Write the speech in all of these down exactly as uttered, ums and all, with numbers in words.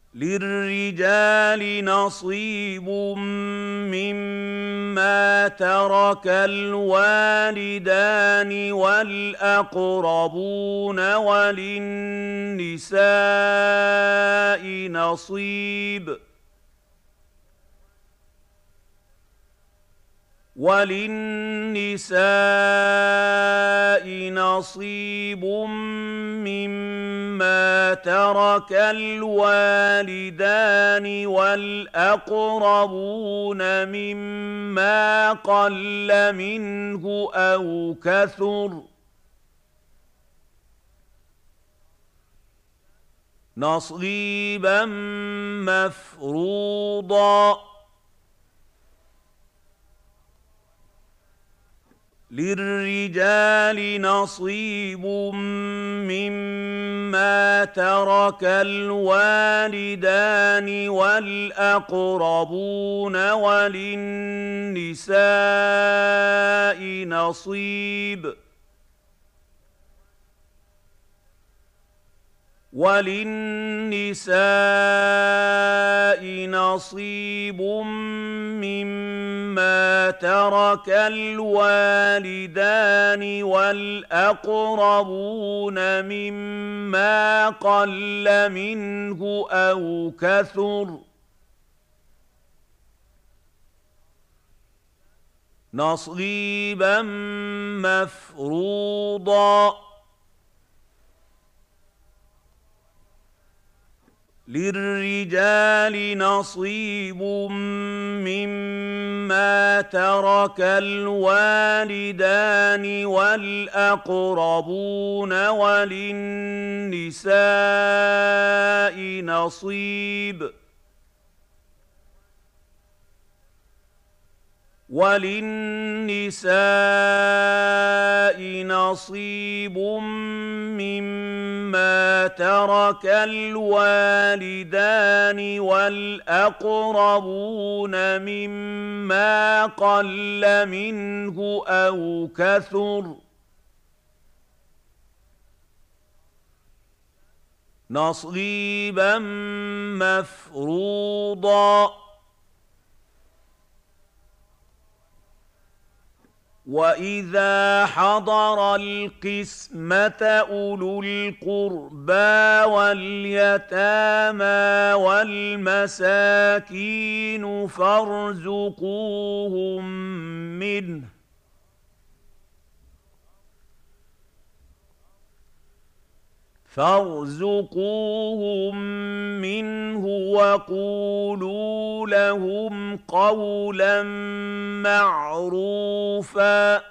لِلرِّجَالِ نَصِيبٌ مِّمَّا تَرَكَ الْوَالِدَانِ وَالْأَقْرَبُونَ وَلِلنِّسَاءِ نَصِيبٌ وَلِلنِّسَاءِ نَصِيبٌ مِّمَّا تَرَكَ الْوَالِدَانِ وَالْأَقْرَبُونَ مِمَّا قَلَّ مِنْهُ أَوْ كَثُرَ نَصِيبًا مَّفْرُوضًا. لِلرِّجَالِ نَصِيبٌ مِّمَّا تَرَكَ الْوَالِدَانِ وَالْأَقْرَبُونَ وَلِلنِّسَاءِ نَصِيبٌ وَلِلنِّسَاءِ نَصِيبٌ مِّمَّا تَرَكَ الْوَالِدَانِ وَالْأَقْرَبُونَ مِمَّا قَلَّ مِنْهُ أَوْ كَثُرَ نَصِيبًا مَّفْرُوضًا. لِلرِّجَالِ نَصِيبٌ مِّمَّا تَرَكَ الْوَالِدَانِ وَالْأَقْرَبُونَ وَلِلنِّسَاءِ نَصِيبٌ وَلِلنِّسَاءِ نَصِيبٌ مِّمَّا تَرَكَ الْوَالِدَانِ وَالْأَقْرَبُونَ مِمَّا قَلَّ مِنْهُ أَوْ كَثُرَ نَصِيبًا مَّفْرُوضًا. وَإِذَا حَضَرَ الْقِسْمَةَ أُولُو الْقُرْبَىٰ وَالْيَتَامَىٰ وَالْمَسَاكِينُ فَارْزُقُوهُم مِّنْهُ فارزقوهم منه وقولوا لهم قولا معروفا.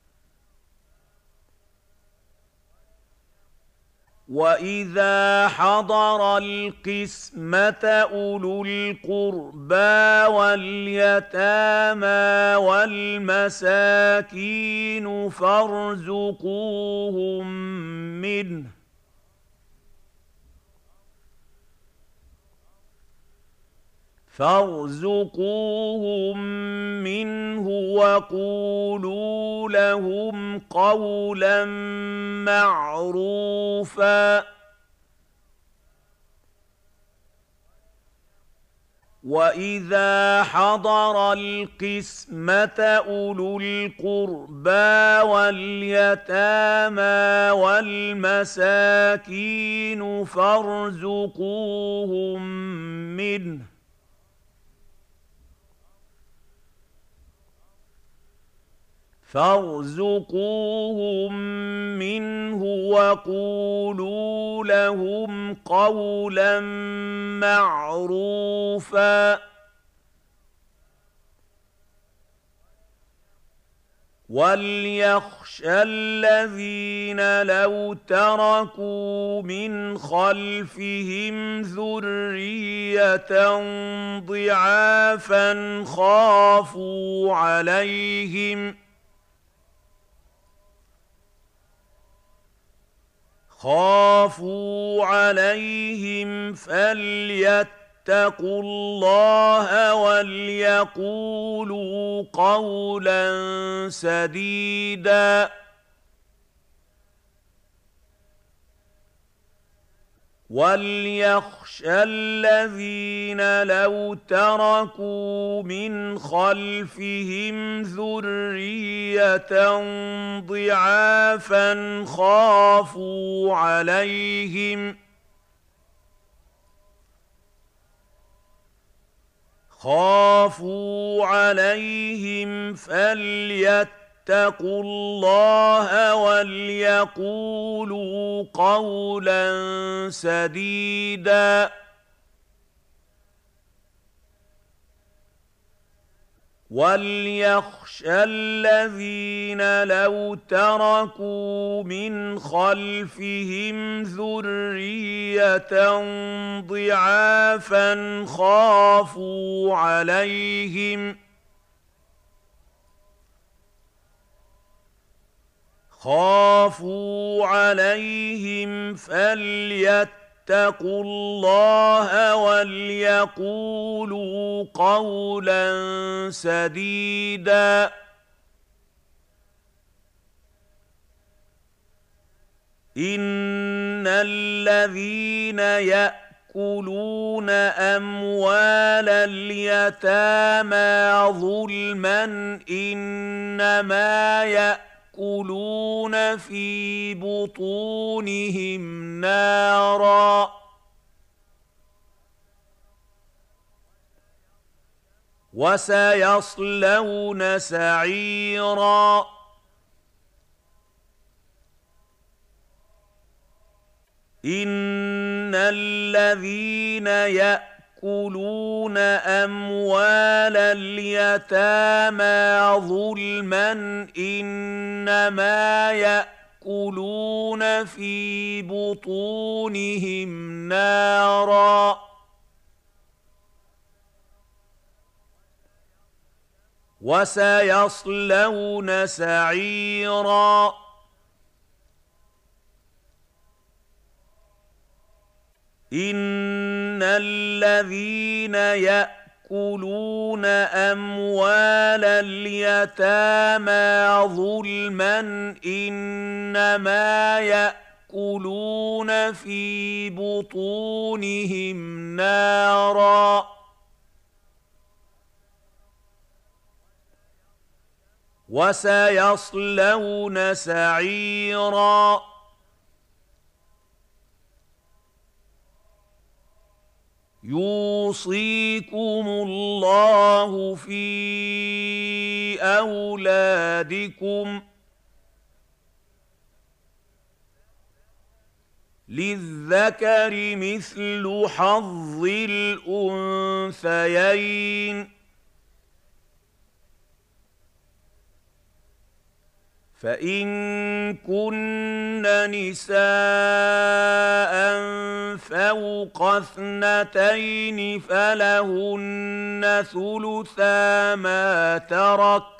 وَإِذَا حَضَرَ الْقِسْمَةَ أُولُو الْقُرْبَىٰ وَالْيَتَامَىٰ وَالْمَسَاكِينُ فَارْزُقُوهُم مِّنْهُ فارزقوهم منه وقولوا لهم قولا معروفا. وَإِذَا حَضَرَ الْقِسْمَةَ أُولُو الْقُرْبَىٰ وَالْيَتَامَىٰ وَالْمَسَاكِينُ فَارْزُقُوهُم مِّنْهُ فارزقوهم منه وقولوا لهم قولا معروفا. وَلْيَخْشَ الَّذِينَ لَوْ تَرَكُوا مِنْ خَلْفِهِمْ ذُرِّيَّةً ضِعَافًا خَافُوا عَلَيْهِمْ خافوا عليهم فليتقوا الله وليقولوا قولا سديدا. وَلْيَخْشَ الَّذِينَ لَوْ تَرَكُوا مِنْ خَلْفِهِمْ ذُرِّيَّةً ضِعَافًا خَافُوا عَلَيْهِمْ خافوا عليهم فليتقوا الله وليقولوا قولا سديدا وَلْيَخْشَ الَّذِينَ لَوْ تَرَكُوا مِنْ خَلْفِهِمْ ذُرِّيَّةً ضِعَافًا خَافُوا عَلَيْهِمْ خافوا عليهم فليتقوا الله وليقولوا قولا سديدا إن الذين يأكلون أموال اليتامى ظلما إنما يأكلون يَأْكُلُونَ فِي بُطُونِهِمْ نَارًا وَسَيَصْلَوْنَ سَعِيرًا إِنَّ الَّذِينَ يَأْكُلُونَ يَأْكُلُونَ أَمْوَالَ الْيَتَامَى ظُلْمًا إِنَّمَا يَأْكُلُونَ فِي بُطُونِهِمْ نَارًا وَسَيَصْلَوْنَ سَعِيرًا إِنَّ الَّذِينَ يَأْكُلُونَ أَمْوَالَ الْيَتَامَى ظُلْمًا إِنَّمَا يَأْكُلُونَ فِي بُطُونِهِمْ نَارًا وَسَيَصْلَوْنَ سَعِيرًا يُوصِيكُمُ اللَّهُ فِي أَوْلَادِكُمْ ۖ لِلذَّكَرِ مِثْلُ حَظِّ الْأُنثَيَيْنِ فَإِن كُنَّ نِسَاءً فَوْقَ اثْنَتَيْنِ فَلَهُنَّ ثُلُثَا مَا تَرَكَ ۖ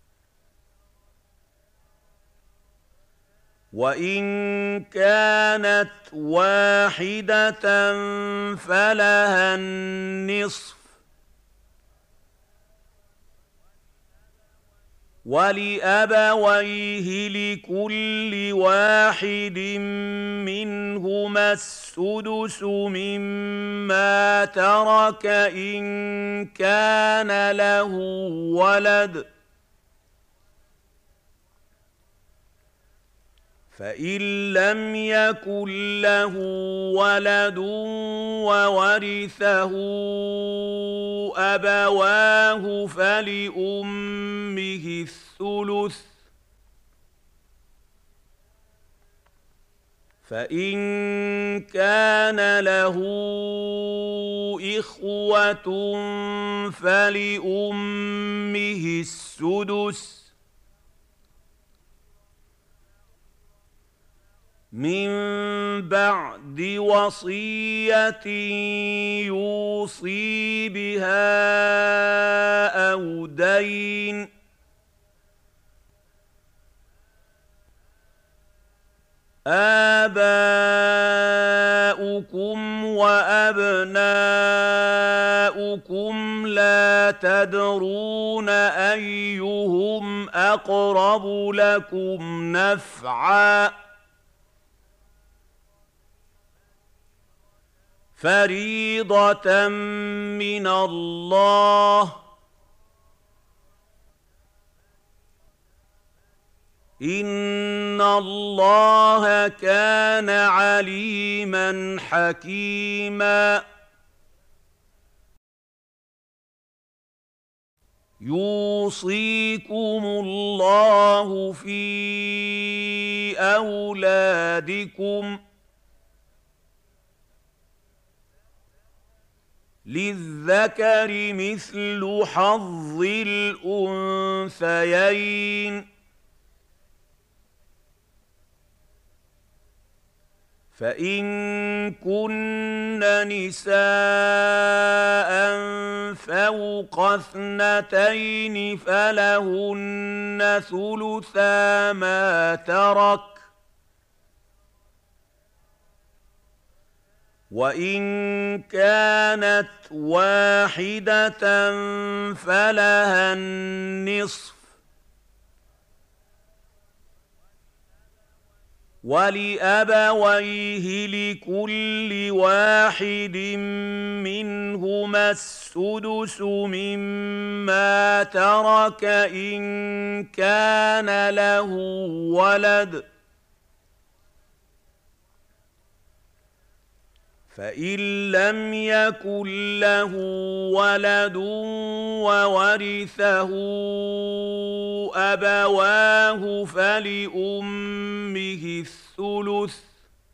وَإِن كَانَتْ وَاحِدَةً فَلَهَا النِّصْفُ وَلِأَبَوَيْهِ لِكُلِّ وَاحِدٍ مِّنْهُمَا السُّدُسُ مِمَّا تَرَكَ إِن كَانَ لَهُ وَلَدٌ ۚ فَإِن لَّمْ يَكُن لَّهُ وَلَدٌ وَوَرِثَهُ أَبَوَاهُ فَلِأُمِّهِ الثُّلُثُ ۚ فَإِن كَانَ لَهُ إِخْوَةٌ فَلِأُمِّهِ السُّدُسُ ۚ مِن بَعْدِ وَصِيَّةٍ يُوصِي بِهَا أَوْ دَيْنٍ ۗ آبَاؤُكُمْ وَأَبْنَاؤُكُمْ لَا تَدْرُونَ أَيُّهُمْ أَقْرَبُ لَكُمْ نَفْعًا ۚ فَرِيضَةً مِّنَ اللَّهِ ۗ إِنَّ اللَّهَ كَانَ عَلِيمًا حَكِيمًا. يُوصِيكُمُ اللَّهُ فِي أَوْلَادِكُمْ ۖ لِلذَّكَرِ مِثْلُ حَظِّ الْأُنثَيَيْنِ ۚ فَإِن كُنَّ نِسَاءً فَوْقَ اثْنَتَيْنِ فَلَهُنَّ ثُلُثَا مَا تَرَكَ ۖ وَإِن كَانَتْ وَاحِدَةً فَلَهَا النِّصْفُ ۚ وَلِأَبَوَيْهِ لِكُلِّ وَاحِدٍ مِّنْهُمَا السُّدُسُ مِمَّا تَرَكَ إِن كَانَ لَهُ وَلَدٌ ۚ فَإِن لَّمْ يَكُن لَّهُ وَلَدٌ وَوَرِثَهُ أَبَوَاهُ فَلِأُمِّهِ الثُّلُثُ ۚ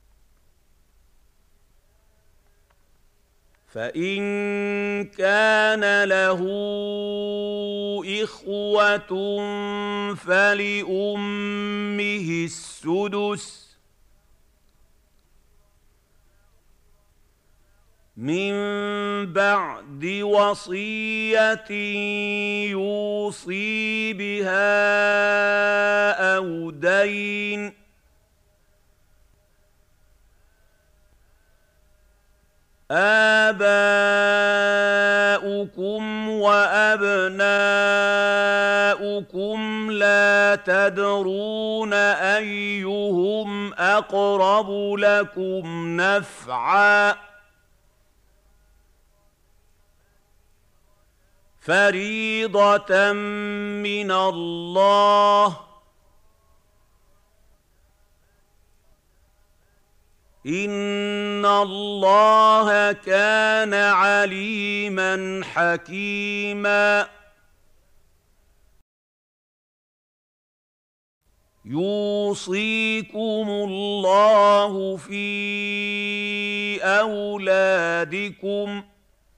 فَإِن كَانَ لَهُ إِخْوَةٌ فَلِأُمِّهِ السُّدُسُ ۚ مِن بَعْدِ وَصِيَّةٍ يُوصِي بِهَا أَوْ دَيْنٍ ۗ آبَاؤُكُمْ وَأَبْنَاؤُكُمْ لَا تَدْرُونَ أَيُّهُمْ أَقْرَبُ لَكُمْ نَفْعًا ۚ فَرِيضَةً مِّنَ اللَّهِ ۗ إِنَّ اللَّهَ كَانَ عَلِيمًا حَكِيمًا. يُوصِيكُمُ اللَّهُ فِي أَوْلَادِكُمْ ۖ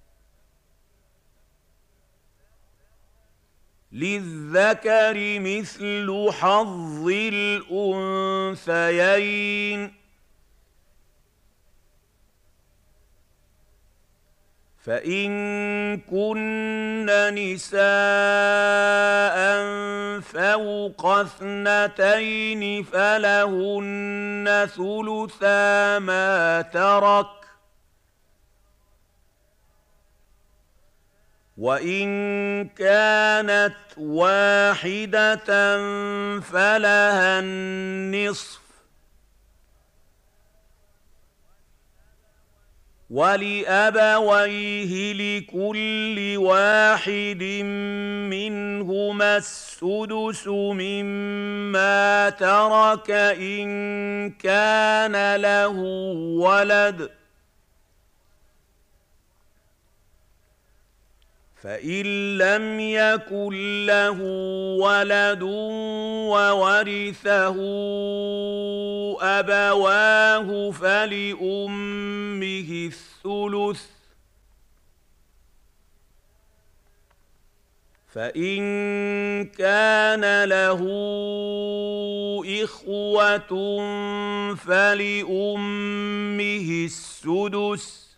لِلذَّكَرِ مِثْلُ حَظِّ الْأُنثَيَيْنِ ۚ فَإِن كُنَّ نِسَاءً فَوْقَ اثْنَتَيْنِ فَلَهُنَّ ثُلُثَا مَا تَرَكَ ۖ وَإِن كَانَتْ وَاحِدَةً فَلَهَا النِّصْفُ ۚ وَلِأَبَوَيْهِ لِكُلِّ وَاحِدٍ مِّنْهُمَا السُّدُسُ مِمَّا تَرَكَ إِن كَانَ لَهُ وَلَدٌ ۚ فَإِن لَّمْ يَكُن لَّهُ وَلَدٌ وَوَرِثَهُ أَبَوَاهُ فَلِأُمِّهِ الثُّلُثُ ۚ فَإِن كَانَ لَهُ إِخْوَةٌ فَلِأُمِّهِ السُّدُسُ ۚ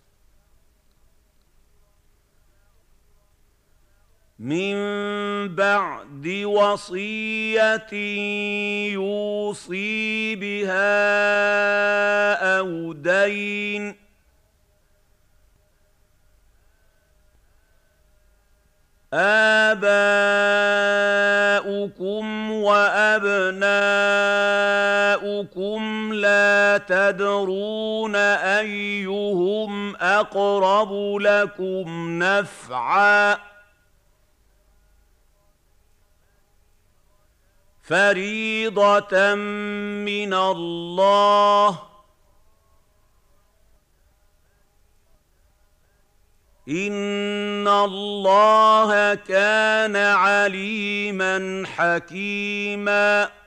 مِن بَعْدِ وَصِيَّةٍ يُوصِي بِهَا أَوْ دَيْنٍ ۗ آبَاؤُكُمْ وَأَبْنَاؤُكُمْ لَا تَدْرُونَ أَيُّهُمْ أقرب لكم نفعا فريضة من الله إن الله كان عليما حكيما